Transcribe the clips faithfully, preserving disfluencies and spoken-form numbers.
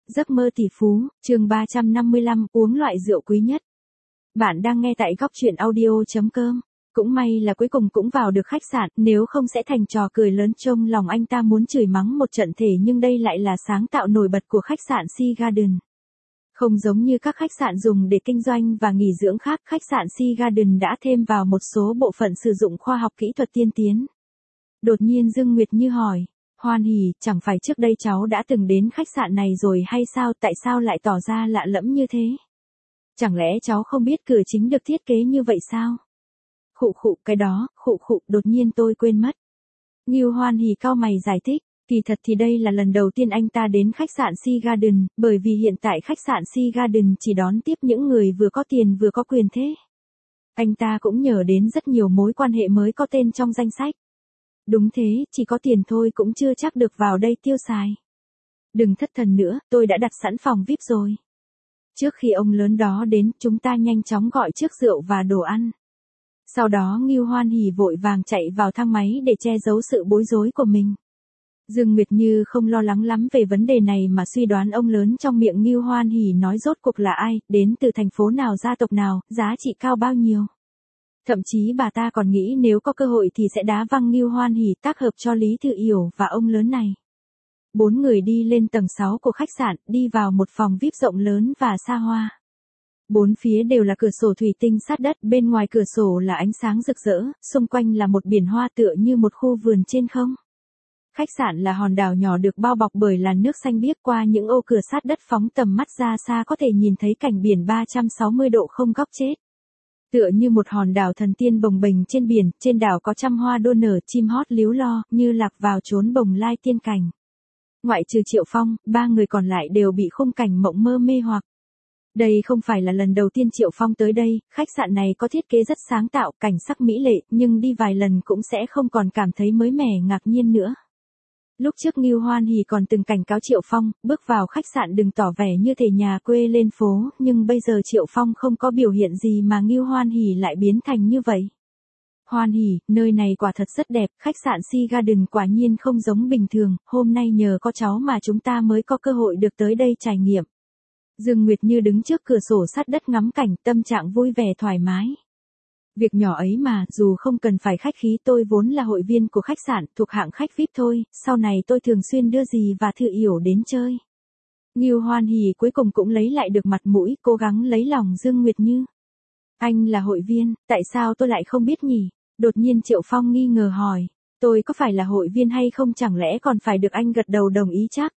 Giấc mơ tỷ phú, chương ba trăm năm mươi lăm, uống loại rượu quý nhất. Bạn đang nghe tại góc truyện audio.com. Cũng may là cuối cùng cũng vào được khách sạn, nếu không sẽ thành trò cười lớn trông lòng anh ta muốn chửi mắng một trận thể, nhưng đây lại là sáng tạo nổi bật của khách sạn Sea Garden. Không giống như các khách sạn dùng để kinh doanh và nghỉ dưỡng khác, khách sạn Sea Garden đã thêm vào một số bộ phận sử dụng khoa học kỹ thuật tiên tiến. Đột nhiên Dương Nguyệt Như hỏi, Hoan Hỉ, chẳng phải trước đây cháu đã từng đến khách sạn này rồi hay sao, tại sao lại tỏ ra lạ lẫm như thế? Chẳng lẽ cháu không biết cửa chính được thiết kế như vậy sao? Khụ khụ, cái đó, khụ khụ, đột nhiên tôi quên mất. Ngưu Hoan Hỉ cau mày giải thích, kỳ thật thì đây là lần đầu tiên anh ta đến khách sạn Sea Garden, bởi vì hiện tại khách sạn Sea Garden chỉ đón tiếp những người vừa có tiền vừa có quyền thế. Anh ta cũng nhờ đến rất nhiều mối quan hệ mới có tên trong danh sách. Đúng thế, chỉ có tiền thôi cũng chưa chắc được vào đây tiêu xài. Đừng thất thần nữa, tôi đã đặt sẵn phòng vi ai pi rồi. Trước khi ông lớn đó đến, chúng ta nhanh chóng gọi trước rượu và đồ ăn. Sau đó Ngưu Hoan Hỉ vội vàng chạy vào thang máy để che giấu sự bối rối của mình. Dương Nguyệt Như không lo lắng lắm về vấn đề này mà suy đoán ông lớn trong miệng Ngưu Hoan Hỉ nói rốt cuộc là ai, đến từ thành phố nào, gia tộc nào, giá trị cao bao nhiêu. Thậm chí bà ta còn nghĩ nếu có cơ hội thì sẽ đá văng Ngưu Hoan Hỉ tác hợp cho Lý Thư Yểu và ông lớn này. Bốn người đi lên tầng sáu của khách sạn, đi vào một phòng vi ai pi rộng lớn và xa hoa. Bốn phía đều là cửa sổ thủy tinh sát đất, bên ngoài cửa sổ là ánh sáng rực rỡ, xung quanh là một biển hoa tựa như một khu vườn trên không. Khách sạn là hòn đảo nhỏ được bao bọc bởi làn nước xanh biếc, qua những ô cửa sát đất phóng tầm mắt ra xa có thể nhìn thấy cảnh biển ba trăm sáu mươi độ không góc chết. Tựa như một hòn đảo thần tiên bồng bềnh trên biển, trên đảo có trăm hoa đua nở, chim hót líu lo, như lạc vào chốn bồng lai tiên cảnh. Ngoại trừ Triệu Phong, ba người còn lại đều bị khung cảnh mộng mơ mê hoặc. Đây không phải là lần đầu tiên Triệu Phong tới đây, khách sạn này có thiết kế rất sáng tạo, cảnh sắc mỹ lệ, nhưng đi vài lần cũng sẽ không còn cảm thấy mới mẻ ngạc nhiên nữa. Lúc trước Ngưu Hoan Hỉ còn từng cảnh cáo Triệu Phong, bước vào khách sạn đừng tỏ vẻ như thể nhà quê lên phố, nhưng bây giờ Triệu Phong không có biểu hiện gì mà Ngưu Hoan Hỉ lại biến thành như vậy. Hoan Hỉ, nơi này quả thật rất đẹp, khách sạn Sea Garden quả nhiên không giống bình thường, hôm nay nhờ có cháu mà chúng ta mới có cơ hội được tới đây trải nghiệm. Dương Nguyệt Như đứng trước cửa sổ sát đất ngắm cảnh, tâm trạng vui vẻ thoải mái. Việc nhỏ ấy mà, dù không cần phải khách khí, tôi vốn là hội viên của khách sạn, thuộc hạng khách vi ai pi thôi, sau này tôi thường xuyên đưa dì và Thư Yểu đến chơi. Ngưu Hoan Hỉ cuối cùng cũng lấy lại được mặt mũi, cố gắng lấy lòng Dương Nguyệt Như. Anh là hội viên, tại sao tôi lại không biết nhỉ? Đột nhiên Triệu Phong nghi ngờ hỏi, tôi có phải là hội viên hay không, chẳng lẽ còn phải được anh gật đầu đồng ý chắc?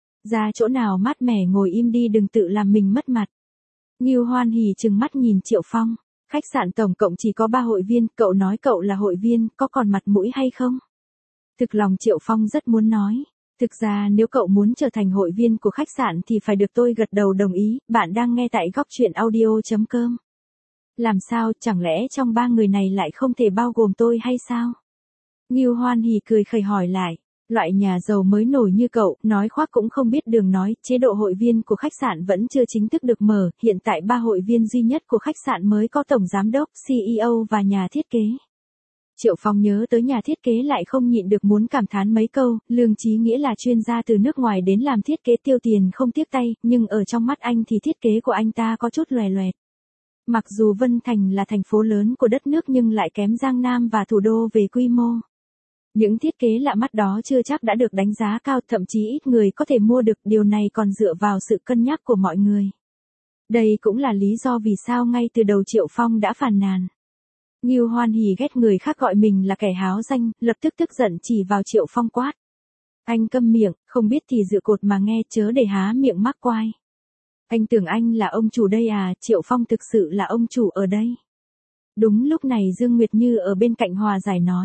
Ra chỗ nào mát mẻ ngồi im đi, đừng tự làm mình mất mặt. Ngưu Hoan Hỉ trừng mắt nhìn Triệu Phong. Khách sạn tổng cộng chỉ có ba hội viên, cậu nói cậu là hội viên, có còn mặt mũi hay không? Thực lòng Triệu Phong rất muốn nói. Thực ra nếu cậu muốn trở thành hội viên của khách sạn thì phải được tôi gật đầu đồng ý, bạn đang nghe tại góc truyện audio.com. Làm sao, chẳng lẽ trong ba người này lại không thể bao gồm tôi hay sao? Ngưu Hoan Hỉ cười khẩy hỏi lại. Loại nhà giàu mới nổi như cậu, nói khoác cũng không biết đường nói, chế độ hội viên của khách sạn vẫn chưa chính thức được mở, hiện tại ba hội viên duy nhất của khách sạn mới có tổng giám đốc, xê e ô và nhà thiết kế. Triệu Phong nhớ tới nhà thiết kế lại không nhịn được muốn cảm thán mấy câu, Lương Chí Nghĩa là chuyên gia từ nước ngoài đến làm thiết kế tiêu tiền không tiếc tay, nhưng ở trong mắt anh thì thiết kế của anh ta có chút lòe loẹt. Mặc dù Vân Thành là thành phố lớn của đất nước nhưng lại kém Giang Nam và thủ đô về quy mô. Những thiết kế lạ mắt đó chưa chắc đã được đánh giá cao, thậm chí ít người có thể mua được, điều này còn dựa vào sự cân nhắc của mọi người. Đây cũng là lý do vì sao ngay từ đầu Triệu Phong đã phàn nàn. Ngưu Hoan Hỉ ghét người khác gọi mình là kẻ háo danh, lập tức tức giận chỉ vào Triệu Phong quát. Anh câm miệng, không biết thì dựa cột mà nghe, chớ để há miệng mắc quai. Anh tưởng anh là ông chủ đây à, Triệu Phong thực sự là ông chủ ở đây. Đúng lúc này Dương Nguyệt Như ở bên cạnh hòa giải nói.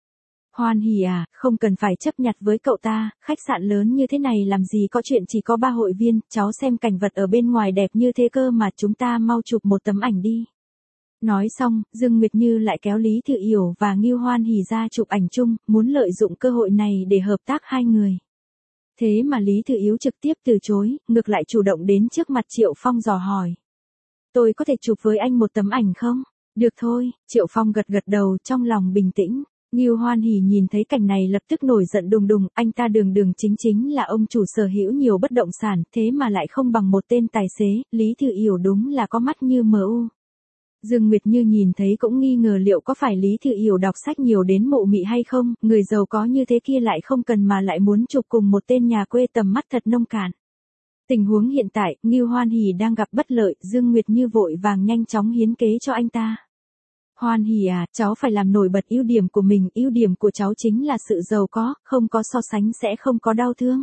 Hoan Hỉ à, không cần phải chấp nhặt với cậu ta, khách sạn lớn như thế này làm gì có chuyện chỉ có ba hội viên, cháu xem cảnh vật ở bên ngoài đẹp như thế cơ mà, chúng ta mau chụp một tấm ảnh đi. Nói xong, Dương Nguyệt Như lại kéo Lý Thư Yểu và Ngưu Hoan Hỉ ra chụp ảnh chung, muốn lợi dụng cơ hội này để hợp tác hai người. Thế mà Lý Thư Yểu trực tiếp từ chối, ngược lại chủ động đến trước mặt Triệu Phong dò hỏi. Tôi có thể chụp với anh một tấm ảnh không? Được thôi, Triệu Phong gật gật đầu, trong lòng bình tĩnh. Ngưu Hoan Hỉ nhìn thấy cảnh này lập tức nổi giận đùng đùng, anh ta đường đường chính chính là ông chủ sở hữu nhiều bất động sản, thế mà lại không bằng một tên tài xế, Lý Thư Yểu đúng là có mắt như mờ u. Dương Nguyệt Như nhìn thấy cũng nghi ngờ liệu có phải Lý Thư Yểu đọc sách nhiều đến mụ mị hay không, người giàu có như thế kia lại không cần mà lại muốn chụp cùng một tên nhà quê tầm mắt thật nông cạn. Tình huống hiện tại, Ngưu Hoan Hỉ đang gặp bất lợi, Dương Nguyệt Như vội vàng nhanh chóng hiến kế cho anh ta. Hoan Hỉ à, cháu phải làm nổi bật ưu điểm của mình, ưu điểm của cháu chính là sự giàu có, không có so sánh sẽ không có đau thương.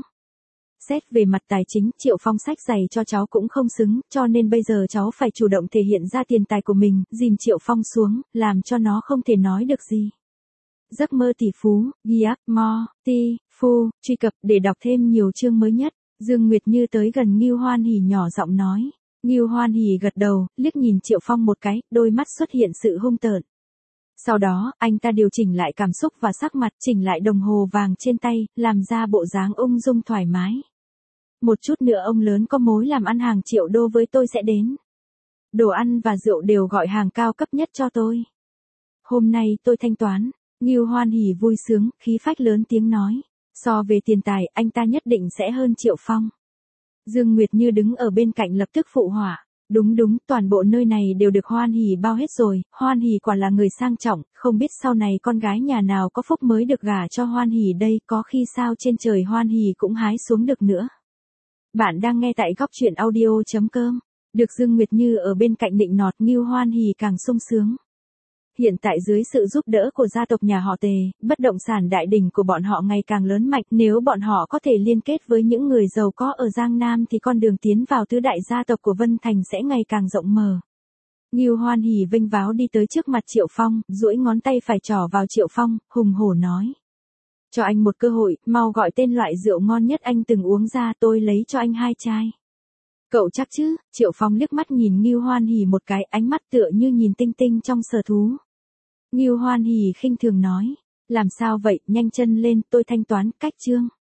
Xét về mặt tài chính, Triệu Phong sách giày cho cháu cũng không xứng, cho nên bây giờ cháu phải chủ động thể hiện ra tiền tài của mình, dìm Triệu Phong xuống, làm cho nó không thể nói được gì. Giấc mơ tỷ phú, Giac Mo, Ti, Phu, truy cập để đọc thêm nhiều chương mới nhất. Dương Nguyệt Như tới gần Ngưu Hoan Hỉ nhỏ giọng nói. Ngưu Hoan Hỉ gật đầu, liếc nhìn Triệu Phong một cái, đôi mắt xuất hiện sự hung tợn. Sau đó, anh ta điều chỉnh lại cảm xúc và sắc mặt, chỉnh lại đồng hồ vàng trên tay, làm ra bộ dáng ung dung thoải mái. Một chút nữa ông lớn có mối làm ăn hàng triệu đô với tôi sẽ đến. Đồ ăn và rượu đều gọi hàng cao cấp nhất cho tôi. Hôm nay tôi thanh toán. Ngưu Hoan Hỉ vui sướng, khí phách lớn tiếng nói. So về tiền tài, anh ta nhất định sẽ hơn Triệu Phong. Dương Nguyệt Như đứng ở bên cạnh lập tức phụ họa. Đúng đúng, toàn bộ nơi này đều được Hoan Hỉ bao hết rồi, Hoan Hỉ quả là người sang trọng, không biết sau này con gái nhà nào có phúc mới được gả cho Hoan Hỉ đây, có khi sao trên trời Hoan Hỉ cũng hái xuống được nữa. Bạn đang nghe tại góc truyện audio chấm com. Được Dương Nguyệt Như ở bên cạnh nịnh nọt, Ngưu Hoan Hỉ càng sung sướng. Hiện tại dưới sự giúp đỡ của gia tộc nhà họ Tề, bất động sản đại đỉnh của bọn họ ngày càng lớn mạnh, nếu bọn họ có thể liên kết với những người giàu có ở Giang Nam thì con đường tiến vào tứ đại gia tộc của Vân Thành sẽ ngày càng rộng mở. Ngưu Hoan Hỉ vênh váo đi tới trước mặt Triệu Phong, duỗi ngón tay phải trỏ vào Triệu Phong, hùng hổ nói. Cho anh một cơ hội, mau gọi tên loại rượu ngon nhất anh từng uống ra, tôi lấy cho anh hai chai. Cậu chắc chứ? Triệu Phong liếc mắt nhìn Ngưu Hoan Hỉ một cái, ánh mắt tựa như nhìn tinh tinh trong sở thú. Ngưu Hoan Hỉ khinh thường nói, làm sao vậy, nhanh chân lên, tôi thanh toán, cách chương.